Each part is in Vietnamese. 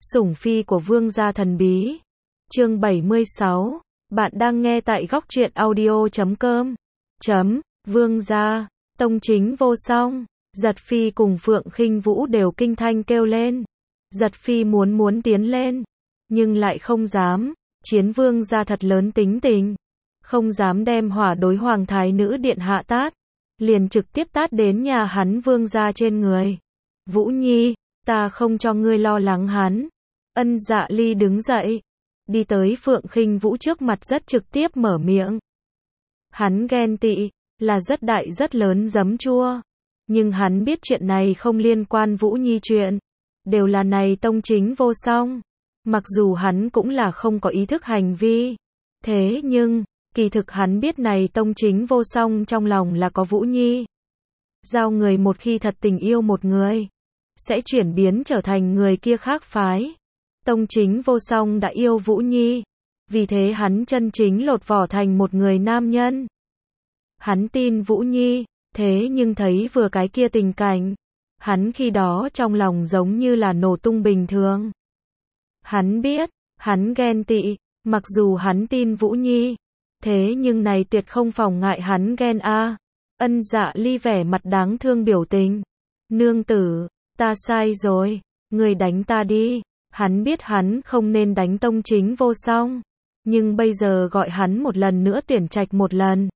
Sủng phi của vương gia thần bí. Chương 76. Bạn đang nghe tại góc truyện audio.com. Vương gia, tông chính vô song. Giật phi cùng Phượng Khinh Vũ đều kinh thanh kêu lên. Giật phi muốn tiến lên, nhưng lại không dám. Chiến vương gia thật lớn tính tình, không dám đem hỏa đối hoàng thái nữ điện hạ tát, liền trực tiếp tát đến nhà hắn vương gia trên người. Vũ Nhi, ta không cho ngươi lo lắng hắn. Ân Dạ Ly đứng dậy, đi tới Phượng Khinh Vũ trước mặt rất trực tiếp mở miệng. Hắn ghen tị, là rất đại rất lớn giấm chua. Nhưng hắn biết chuyện này không liên quan Vũ Nhi chuyện. Đều là này tông chính vô song. Mặc dù hắn cũng là không có ý thức hành vi. Thế nhưng, kỳ thực hắn biết này tông chính vô song trong lòng là có Vũ Nhi. Giao người một khi thật tình yêu một người, sẽ chuyển biến trở thành người kia khác phái. Tông chính vô song đã yêu Vũ Nhi, vì thế hắn chân chính lột vỏ thành một người nam nhân. Hắn tin Vũ Nhi, thế nhưng thấy vừa cái kia tình cảnh, hắn khi đó trong lòng giống như là nổ tung bình thường. Hắn biết, hắn ghen tị, mặc dù hắn tin Vũ Nhi, thế nhưng này tuyệt không phòng ngại hắn ghen a. Ân Dạ Ly vẻ mặt đáng thương biểu tình. Nương tử, ta sai rồi, người đánh ta đi. Hắn biết hắn không nên đánh tông chính vô song, nhưng bây giờ gọi hắn một lần nữa tuyển trạch một lần,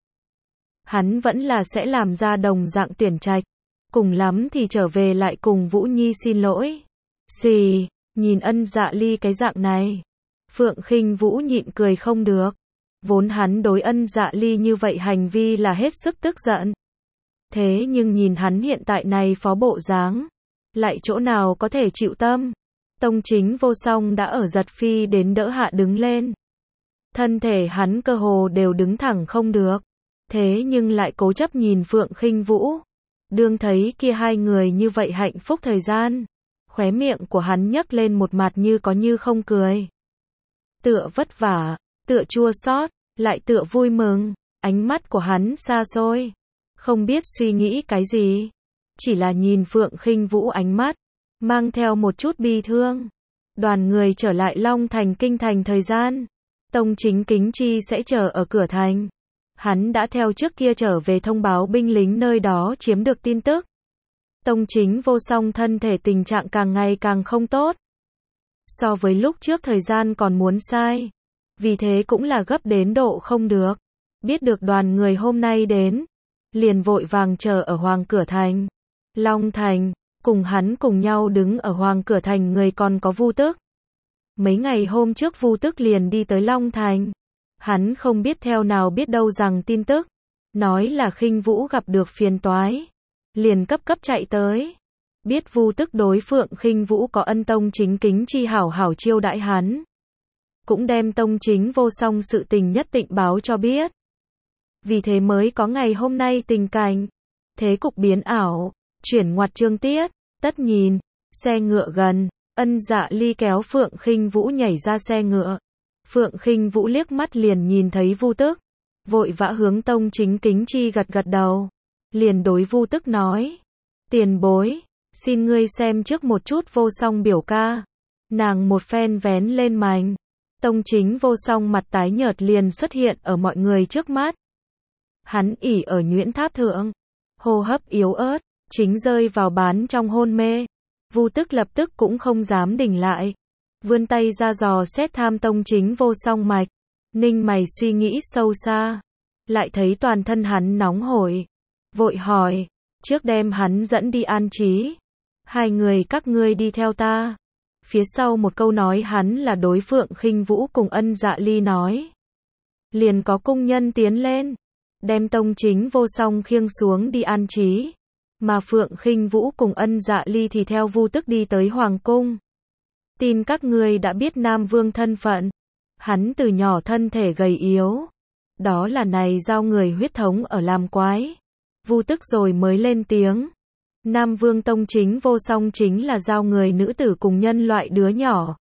hắn vẫn là sẽ làm ra đồng dạng tuyển trạch, cùng lắm thì trở về lại cùng Vũ Nhi xin lỗi. Xì, nhìn Ân Dạ Ly cái dạng này, Phượng Khinh Vũ nhịn cười không được. Vốn hắn đối Ân Dạ Ly như vậy hành vi là hết sức tức giận. Thế nhưng nhìn hắn hiện tại này phó bộ dáng, lại chỗ nào có thể chịu tâm. Tông chính vô song đã ở Giật phi đến đỡ hạ đứng lên. Thân thể hắn cơ hồ đều đứng thẳng không được. Thế nhưng lại cố chấp nhìn Phượng Khinh Vũ. Đương thấy kia hai người như vậy hạnh phúc thời gian, khóe miệng của hắn nhấc lên một mặt như có như không cười. Tựa vất vả, tựa chua xót, lại tựa vui mừng, ánh mắt của hắn xa xôi, không biết suy nghĩ cái gì, chỉ là nhìn Phượng Khinh Vũ ánh mắt mang theo một chút bi thương. Đoàn người trở lại Long Thành kinh thành thời gian, tông chính Kính Chi sẽ chờ ở cửa thành. Hắn đã theo trước kia trở về thông báo binh lính nơi đó chiếm được tin tức. Tông chính vô song thân thể tình trạng càng ngày càng không tốt. So với lúc trước thời gian còn muốn sai. Vì thế cũng là gấp đến độ không được. Biết được đoàn người hôm nay đến, liền vội vàng chờ ở hoàng cửa thành. Long Thành, cùng hắn cùng nhau đứng ở hoàng cửa thành người còn có Vu Tức. Mấy ngày hôm trước Vu Tức liền đi tới Long Thành. Hắn không biết theo nào biết đâu rằng tin tức, nói là Khinh Vũ gặp được phiền toái, liền cấp chạy tới. Biết Vu Tức đối Phượng Khinh Vũ có ân, tông chính Kính Chi hảo hảo chiêu đãi hắn, cũng đem tông chính vô song sự tình nhất định báo cho biết. Vì thế mới có ngày hôm nay tình cảnh, thế cục biến ảo, chuyển ngoặt chương tiết. Tất nhìn, xe ngựa gần, Ân Dạ Ly kéo Phượng Khinh Vũ nhảy ra xe ngựa. Phượng Khinh Vũ liếc mắt liền nhìn thấy Vu Tức, vội vã hướng tông chính Kính Chi gật đầu, liền đối Vu Tức nói: tiền bối, xin ngươi xem trước một chút vô song biểu ca. Nàng một phen vén lên mành, tông chính vô song mặt tái nhợt liền xuất hiện ở mọi người trước mắt. Hắn ỉ ở nhuyễn tháp thượng, hô hấp yếu ớt, chính rơi vào bán trong hôn mê. Vu Tức lập tức cũng không dám đình lại, vươn tay ra dò xét tham tông chính vô song mạch, ninh mày suy nghĩ sâu xa, lại thấy toàn thân hắn nóng hổi, vội hỏi: trước đem hắn dẫn đi an trí, hai người các ngươi đi theo ta. Phía sau một câu nói hắn là đối Phượng Khinh Vũ cùng Ân Dạ Ly nói. Liền có cung nhân tiến lên, đem tông chính vô song khiêng xuống đi an trí, mà Phượng Khinh Vũ cùng Ân Dạ Ly thì theo Vu Tức đi tới hoàng cung. Tin các ngươi đã biết Nam Vương thân phận, hắn từ nhỏ thân thể gầy yếu, đó là này giao người huyết thống ở làm quái. Vu Tức rồi mới lên tiếng: Nam Vương tông chính vô song chính là giao người nữ tử cùng nhân loại đứa nhỏ.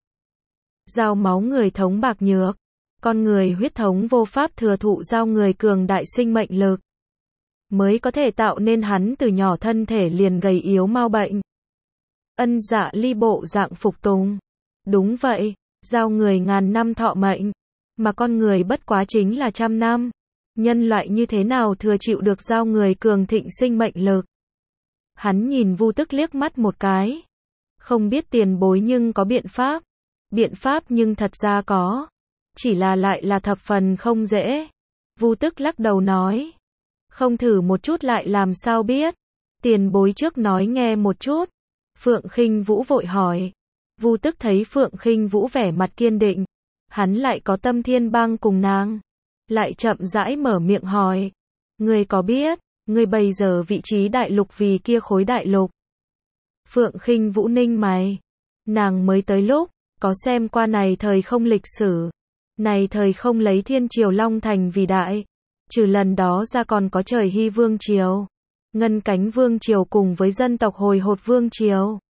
Giao máu người thống bạc nhược, con người huyết thống vô pháp thừa thụ giao người cường đại sinh mệnh lực, mới có thể tạo nên hắn từ nhỏ thân thể liền gầy yếu mau bệnh. Ân Dạ Ly bộ dạng phục tùng, Đúng vậy, giao người ngàn năm thọ mệnh, mà con người bất quá chính là 100 năm. Nhân loại như thế nào thừa chịu được giao người cường thịnh sinh mệnh lực. Hắn nhìn Vu Tức liếc mắt một cái. Không biết tiền bối nhưng có biện pháp. Biện pháp nhưng thật ra có. Chỉ là lại là thập phần không dễ. Vu Tức lắc đầu nói. Không thử một chút lại làm sao biết. Tiền bối trước nói nghe một chút. Phượng Khinh Vũ vội hỏi. Vu Tức thấy Phượng Khinh Vũ vẻ mặt kiên định. Hắn lại có tâm thiên bang cùng nàng. Lại chậm rãi mở miệng hỏi. Ngươi có biết, ngươi bây giờ vị trí đại lục vì kia khối đại lục. Phượng Khinh Vũ ninh mày. Nàng mới tới lúc, có xem qua này thời không lịch sử. Này thời không lấy Thiên Triều Long Thành vì đại. Trừ lần đó ra còn có Trời Hy Vương Triều, Ngân Cánh Vương Triều cùng với dân tộc Hồi Hột Vương Triều.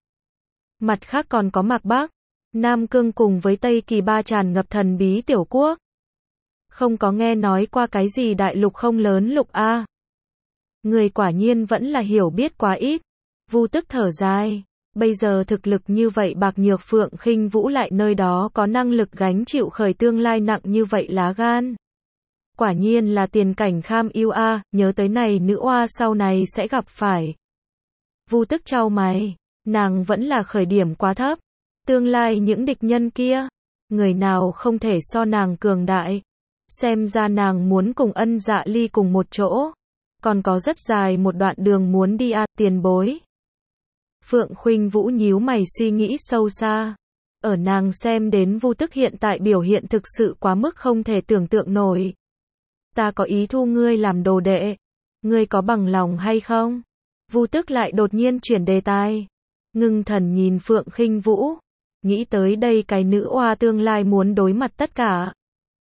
Mặt khác còn có Mạc Bắc, Nam Cương cùng với Tây Kỳ ba tràn ngập thần bí tiểu quốc. Không có nghe nói qua cái gì đại lục không lớn lục a. Người quả nhiên vẫn là hiểu biết quá ít. Vu Tức thở dài. Bây giờ thực lực như vậy bạc nhược Phượng Khinh Vũ lại nơi đó có năng lực gánh chịu khởi tương lai nặng như vậy lá gan. Quả nhiên là tiền cảnh kham yêu a, nhớ tới này nữ oa sau này sẽ gặp phải. Vu Tức chau mày, nàng vẫn là khởi điểm quá thấp. Tương lai những địch nhân kia, người nào không thể so nàng cường đại. Xem ra nàng muốn cùng Ân Dạ Ly cùng một chỗ. Còn có rất dài một đoạn đường muốn đi a, tiền bối. Phượng Khinh Vũ nhíu mày suy nghĩ sâu xa. Ở nàng xem đến Vu Tức hiện tại biểu hiện thực sự quá mức không thể tưởng tượng nổi. Ta có ý thu ngươi làm đồ đệ. Ngươi có bằng lòng hay không? Vu Tức lại đột nhiên chuyển đề tài. Ngưng thần nhìn Phượng Khinh Vũ. Nghĩ tới đây cái nữ oa tương lai muốn đối mặt tất cả.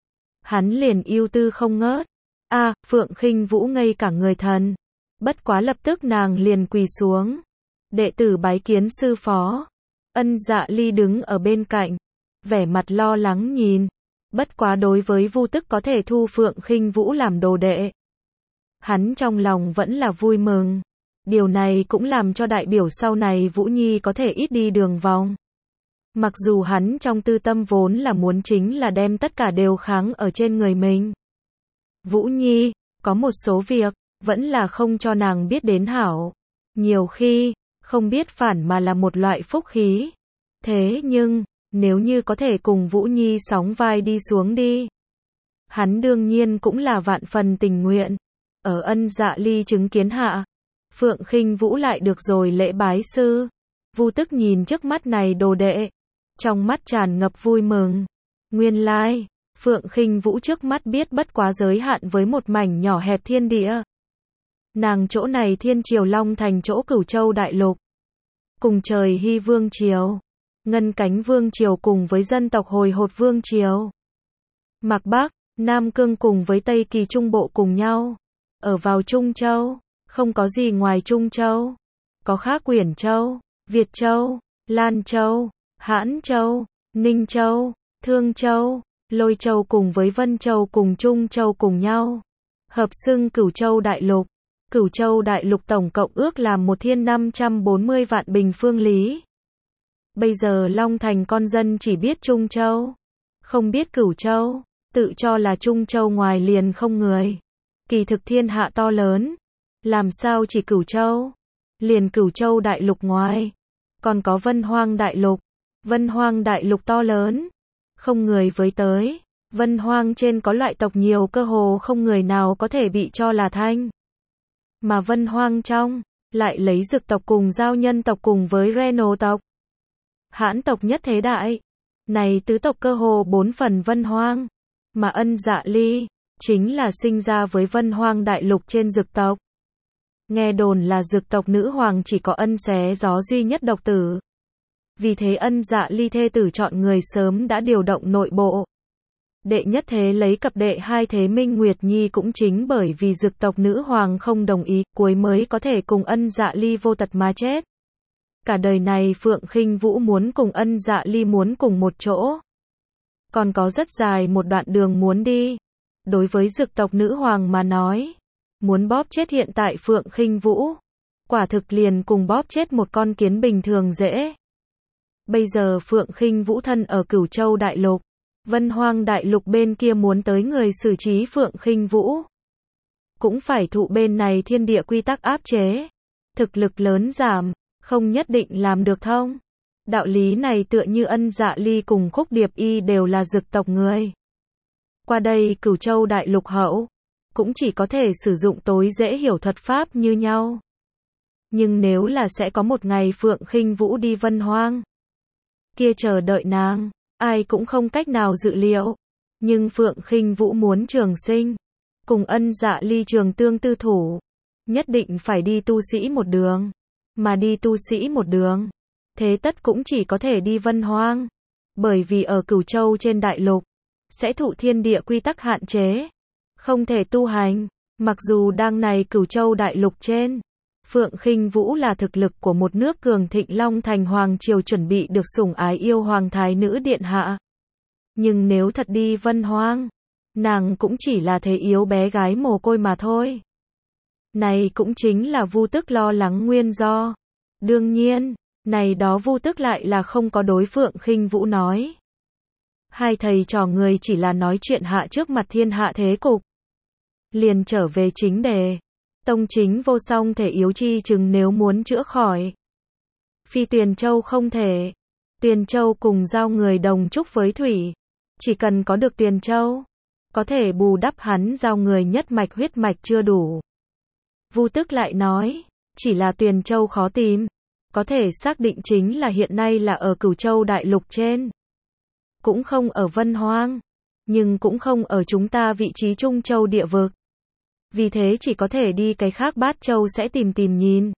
Hắn liền ưu tư không ngớt. A, Phượng Khinh Vũ ngây cả người thần. Bất quá lập tức nàng liền quỳ xuống. Đệ tử bái kiến sư phó. Ân Dạ Ly đứng ở bên cạnh. Vẻ mặt lo lắng nhìn. Bất quá đối với Vu Tức có thể thu Phượng Khinh Vũ làm đồ đệ. Hắn trong lòng vẫn là vui mừng. Điều này cũng làm cho đại biểu sau này Vũ Nhi có thể ít đi đường vòng. Mặc dù hắn trong tư tâm vốn là muốn chính là đem tất cả đều kháng ở trên người mình. Vũ Nhi, có một số việc, vẫn là không cho nàng biết đến hảo. Nhiều khi, không biết phản mà là một loại phúc khí. Thế nhưng, nếu như có thể cùng Vũ Nhi sóng vai đi xuống đi. Hắn đương nhiên cũng là vạn phần tình nguyện. Ở Ân Dạ Ly chứng kiến hạ. Phượng Khinh Vũ lại được rồi lễ bái sư. Vu Tức nhìn trước mắt này đồ đệ. Trong mắt tràn ngập vui mừng. Nguyên lai, Phượng Khinh Vũ trước mắt biết bất quá giới hạn với một mảnh nhỏ hẹp thiên địa. Nàng chỗ này Thiên Triều Long Thành chỗ Cửu Châu Đại Lục. Cùng Trời Hy Vương Triều, Ngân Cánh Vương Triều cùng với dân tộc Hồi Hột Vương Triều. Mạc Bắc, Nam Cương cùng với Tây Kỳ Trung Bộ cùng nhau. Ở vào Trung Châu, không có gì ngoài Trung Châu. Có khác Quyển Châu, Việt Châu, Lan Châu, Hãn Châu, Ninh Châu, Thương Châu, Lôi Châu cùng với Vân Châu cùng Trung Châu cùng nhau. Hợp xưng Cửu Châu Đại Lục. Cửu Châu Đại Lục tổng cộng ước làm 1.540 vạn bình phương lý. Bây giờ Long Thành con dân chỉ biết Trung Châu, không biết Cửu Châu, tự cho là Trung Châu ngoài liền không người. Kỳ thực thiên hạ to lớn, làm sao chỉ Cửu Châu? Liền Cửu Châu Đại Lục ngoài, còn có Vân Hoang Đại Lục. Vân Hoang Đại Lục to lớn, không người với tới. Vân Hoang trên có loại tộc nhiều cơ hồ không người nào có thể bị cho là thanh. Mà Vân Hoang trong, lại lấy Dực tộc cùng Giao Nhân tộc cùng với Reno tộc. Hãn tộc nhất thế đại. Này tứ tộc cơ hồ 4 phần Vân Hoang. Mà Ân Dạ Ly, chính là sinh ra với Vân Hoang Đại Lục trên Dực tộc. Nghe đồn là Dực tộc nữ hoàng chỉ có Ân Xé Gió duy nhất độc tử. Vì thế Ân Dạ Ly thê tử chọn người sớm đã điều động nội bộ. Đệ nhất thế lấy cặp đệ hai thế Minh Nguyệt Nhi cũng chính bởi vì Dực tộc nữ hoàng không đồng ý, cuối mới có thể cùng Ân Dạ Ly vô tật mà chết. Cả đời này Phượng Khinh Vũ muốn cùng Ân Dạ Ly muốn cùng một chỗ. Còn có rất dài một đoạn đường muốn đi. Đối với Dực tộc nữ hoàng mà nói, muốn bóp chết hiện tại Phượng Khinh Vũ, quả thực liền cùng bóp chết một con kiến bình thường dễ. Bây giờ Phượng Khinh Vũ thân ở Cửu Châu Đại Lục, Vân Hoang Đại Lục bên kia muốn tới người xử trí Phượng Khinh Vũ, cũng phải thụ bên này thiên địa quy tắc áp chế. Thực lực lớn giảm, không nhất định làm được thông. Đạo lý này tựa như Ân Dạ Ly cùng Khúc Điệp Y đều là Dực tộc người. Qua đây Cửu Châu Đại Lục hậu, cũng chỉ có thể sử dụng tối dễ hiểu thuật pháp như nhau. Nhưng nếu là sẽ có một ngày Phượng Khinh Vũ đi Vân Hoang, kia chờ đợi nàng, ai cũng không cách nào dự liệu. Nhưng Phượng Khinh Vũ muốn trường sinh, cùng Ân Dạ Ly trường tương tư thủ, nhất định phải đi tu sĩ một đường. Mà đi tu sĩ một đường, thế tất cũng chỉ có thể đi Vân Hoang. Bởi vì ở Cửu Châu trên đại lục, sẽ thụ thiên địa quy tắc hạn chế, không thể tu hành. Mặc dù đang này Cửu Châu đại lục trên, Phượng Khinh Vũ là thực lực của một nước cường thịnh Long Thành Hoàng Triều chuẩn bị được sủng ái yêu hoàng thái nữ điện hạ. Nhưng nếu thật đi Vân Hoang, nàng cũng chỉ là thế yếu bé gái mồ côi mà thôi. Này cũng chính là Vu Tức lo lắng nguyên do. Đương nhiên, này đó Vu Tức lại là không có đối Phượng Khinh Vũ nói. Hai thầy trò người chỉ là nói chuyện hạ trước mặt thiên hạ thế cục. Liền trở về chính đề. Tông chính vô song thể yếu chi chừng nếu muốn chữa khỏi, phi Tuyền Châu không thể. Tuyền Châu cùng giao người đồng chúc với thủy. Chỉ cần có được Tuyền Châu, có thể bù đắp hắn giao người nhất mạch huyết mạch chưa đủ. Vu Tức lại nói, chỉ là Tuyền Châu khó tìm. Có thể xác định chính là hiện nay là ở Cửu Châu Đại Lục trên. Cũng không ở Vân Hoang. Nhưng cũng không ở chúng ta vị trí Trung Châu địa vực. Vì thế chỉ có thể đi cái khác Bát Châu sẽ tìm nhìn.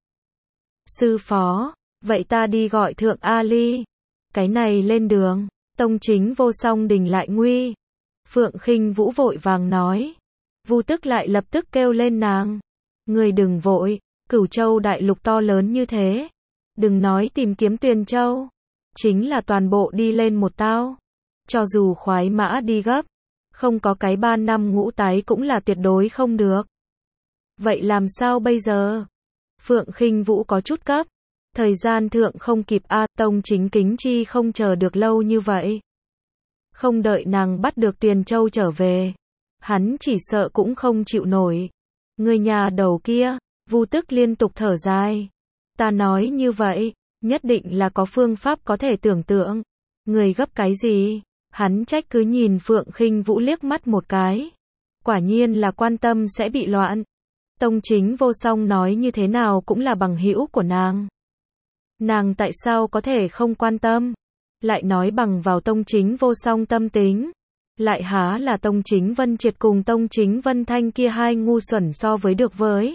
Sư phó, vậy ta đi gọi Thượng A Ly. Cái này lên đường, tông chính vô song đình lại nguy. Phượng Khinh Vũ vội vàng nói. Vu Tức lại lập tức kêu lên nàng. Người đừng vội, Cửu Châu Đại Lục to lớn như thế. Đừng nói tìm kiếm Tuyền Châu. Chính là toàn bộ đi lên một tao. Cho dù khoái mã đi gấp, không có cái 3 năm ngũ tái cũng là tuyệt đối không được. Vậy làm sao bây giờ? Phượng Khinh Vũ có chút cấp. Thời gian thượng không kịp tông chính kính chi không chờ được lâu như vậy. Không đợi nàng bắt được Tuyền Châu trở về, hắn chỉ sợ cũng không chịu nổi. Người nhà đầu kia, Vu Tức liên tục thở dài. Ta nói như vậy, nhất định là có phương pháp có thể tưởng tượng. Người gấp cái gì? Hắn trách cứ nhìn Phượng Khinh Vũ liếc mắt một cái. Quả nhiên là quan tâm sẽ bị loạn. Tông chính vô song nói như thế nào cũng là bằng hữu của nàng. Nàng tại sao có thể không quan tâm? Lại nói bằng vào tông chính vô song tâm tính. Lại há là tông chính Vân Triệt cùng tông chính Vân Thanh kia hai ngu xuẩn so với được với.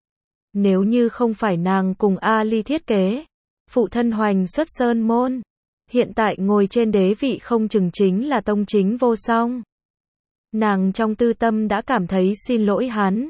Nếu như không phải nàng cùng A Ly thiết kế, phụ thân hoành xuất sơn môn, hiện tại ngồi trên đế vị không chừng chính là tông chính vô song. Nàng trong tư tâm đã cảm thấy xin lỗi hắn.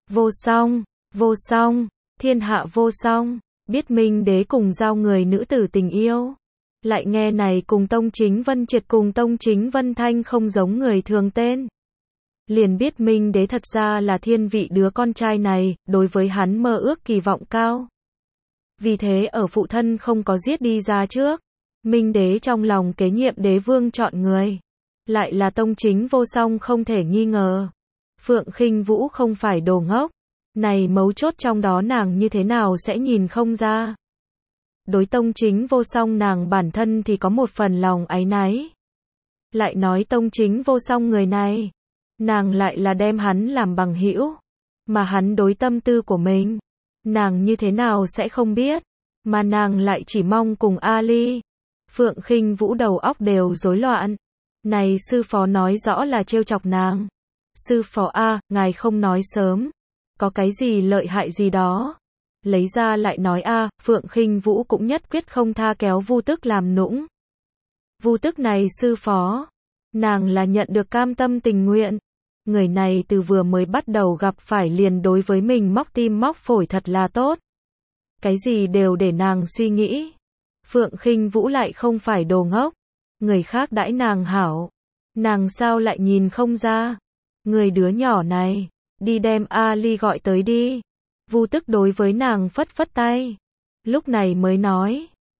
Vô song, thiên hạ vô song, biết Minh đế cùng giao người nữ tử tình yêu. Lại nghe này cùng tông chính Vân Triệt cùng tông chính Vân Thanh không giống người thường tên. Liền biết Minh đế thật ra là thiên vị đứa con trai này, đối với hắn mơ ước kỳ vọng cao. Vì thế ở phụ thân không có giết đi ra trước, Minh đế trong lòng kế nhiệm đế vương chọn người. Lại là tông chính vô song không thể nghi ngờ. Phượng Khinh Vũ không phải đồ ngốc. Này mấu chốt trong đó nàng như thế nào sẽ nhìn không ra. Đối tông chính vô song nàng bản thân thì có một phần lòng áy náy. Lại nói tông chính vô song người này, nàng lại là đem hắn làm bằng hữu. Mà hắn đối tâm tư của mình, nàng như thế nào sẽ không biết. Mà nàng lại chỉ mong cùng A Ly. Phượng Khinh Vũ đầu óc đều rối loạn. Này sư phó nói rõ là trêu chọc nàng. Sư phó ngài không nói sớm. Có cái gì lợi hại gì đó. Lấy ra lại nói Phượng Khinh Vũ cũng nhất quyết không tha kéo Vu Tức làm nũng. Vu Tức này sư phó, nàng là nhận được cam tâm tình nguyện. Người này từ vừa mới bắt đầu gặp phải liền đối với mình móc tim móc phổi thật là tốt. Cái gì đều để nàng suy nghĩ. Phượng Khinh Vũ lại không phải đồ ngốc. Người khác đãi nàng hảo, nàng sao lại nhìn không ra. Người đứa nhỏ này, đi đem A Ly gọi tới đi. Vu Tức đối với nàng phất phất tay. Lúc này mới nói,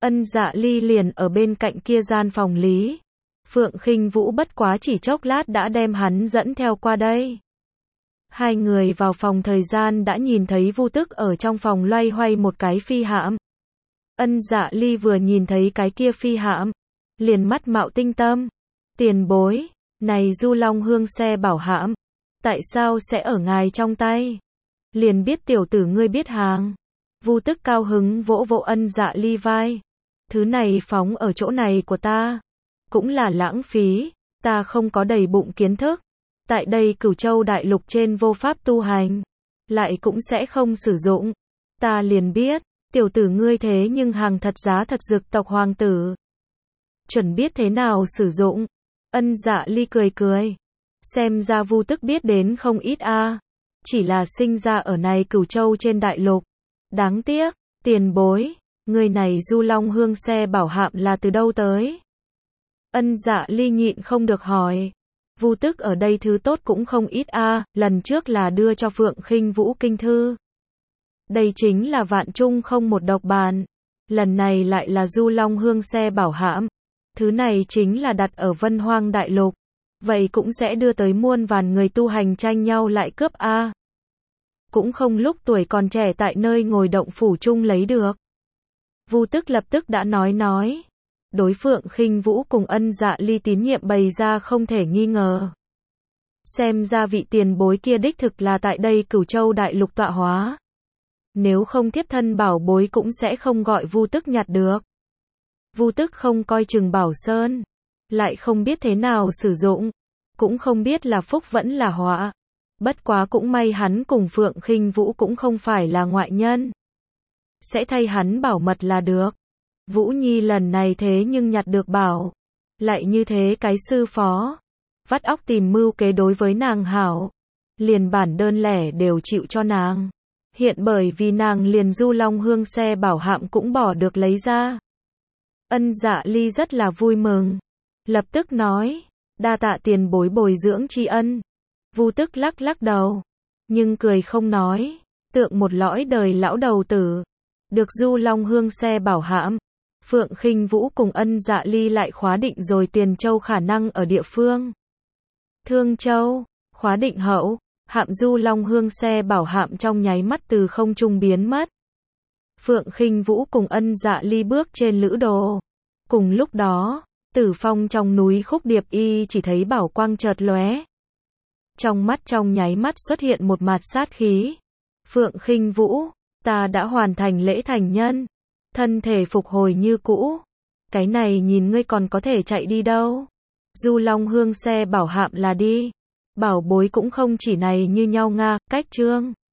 Ân Dạ Ly liền ở bên cạnh kia gian phòng lý. Phượng Khinh Vũ bất quá chỉ chốc lát đã đem hắn dẫn theo qua đây. Hai người vào phòng thời gian đã nhìn thấy Vu Tức ở trong phòng loay hoay một cái phi hạm. Ân Dạ Ly vừa nhìn thấy cái kia phi hạm, liền mắt mạo tinh tâm. Tiền bối, này Du Long Hương xe bảo hạm, tại sao sẽ ở ngài trong tay? Liền biết tiểu tử ngươi biết hàng. Vu Tức cao hứng vỗ vỗ Ân Dạ Ly vai. Thứ này phóng ở chỗ này của ta, cũng là lãng phí, ta không có đầy bụng kiến thức. Tại đây Cửu Châu đại lục trên vô pháp tu hành, lại cũng sẽ không sử dụng. Ta liền biết, tiểu tử ngươi thế nhưng hàng thật giá thật dược tộc hoàng tử. Chuẩn biết thế nào sử dụng. Ân Dạ Ly cười cười. Xem ra Vu Tức biết đến không ít a. Chỉ là sinh ra ở này Cửu Châu trên đại lục. Đáng tiếc, tiền bối, người này Du Long Hương xe bảo hạm là từ đâu tới? Ân Dạ Ly nhịn không được hỏi. Vu Tức ở đây thứ tốt cũng không ít a, lần trước là đưa cho Phượng Khinh Vũ kinh thư. Đây chính là vạn trung không một độc bản. Lần này lại là Du Long Hương xe bảo hãm. Thứ này chính là đặt ở Vân Hoang đại lục. Vậy cũng sẽ đưa tới muôn vàn người tu hành tranh nhau lại cướp a. Cũng không lúc tuổi còn trẻ tại nơi ngồi động phủ chung lấy được. Vu Tức lập tức đã nói. Đối Phượng Khinh Vũ cùng Ân Dạ Ly tín nhiệm bày ra không thể nghi ngờ. Xem ra vị tiền bối kia đích thực là tại đây Cửu Châu đại lục tọa hóa. Nếu không thiếp thân bảo bối cũng sẽ không gọi Vu Tức nhặt được. Vu Tức không coi chừng Bảo Sơn, lại không biết thế nào sử dụng, cũng không biết là phúc vẫn là họa. Bất quá cũng may hắn cùng Phượng Khinh Vũ cũng không phải là ngoại nhân, sẽ thay hắn bảo mật là được. Vũ Nhi lần này thế nhưng nhặt được bảo, lại như thế cái sư phó, vắt óc tìm mưu kế đối với nàng hảo, liền bản đơn lẻ đều chịu cho nàng. Hiện bởi vì nàng liền Du Long Hương xe bảo hạm cũng bỏ được lấy ra. Ân Dạ Ly rất là vui mừng, lập tức nói, đa tạ tiền bối bồi dưỡng tri ân. Vu Tức lắc lắc đầu, nhưng cười không nói, tượng một lõi đời lão đầu tử. Được Du Long Hương xe bảo hãm, Phượng Khinh Vũ cùng Ân Dạ Ly lại khóa định rồi Tiền Châu khả năng ở địa phương Thương Châu, khóa định hậu, hạm Du Long Hương xe bảo hạm trong nháy mắt từ không trung biến mất. Phượng Khinh Vũ cùng Ân Dạ Ly bước trên lữ đồ. Cùng lúc đó, Tử Phong trong núi Khúc Điệp Y chỉ thấy bảo quang chợt lóe. Trong mắt trong nháy mắt xuất hiện một mạt sát khí. Phượng Khinh Vũ, ta đã hoàn thành lễ thành nhân, thân thể phục hồi như cũ. Cái này nhìn ngươi còn có thể chạy đi đâu? Du Long Hương xe bảo hạm là đi. Bảo bối cũng không chỉ này như nhau nga, cách trương.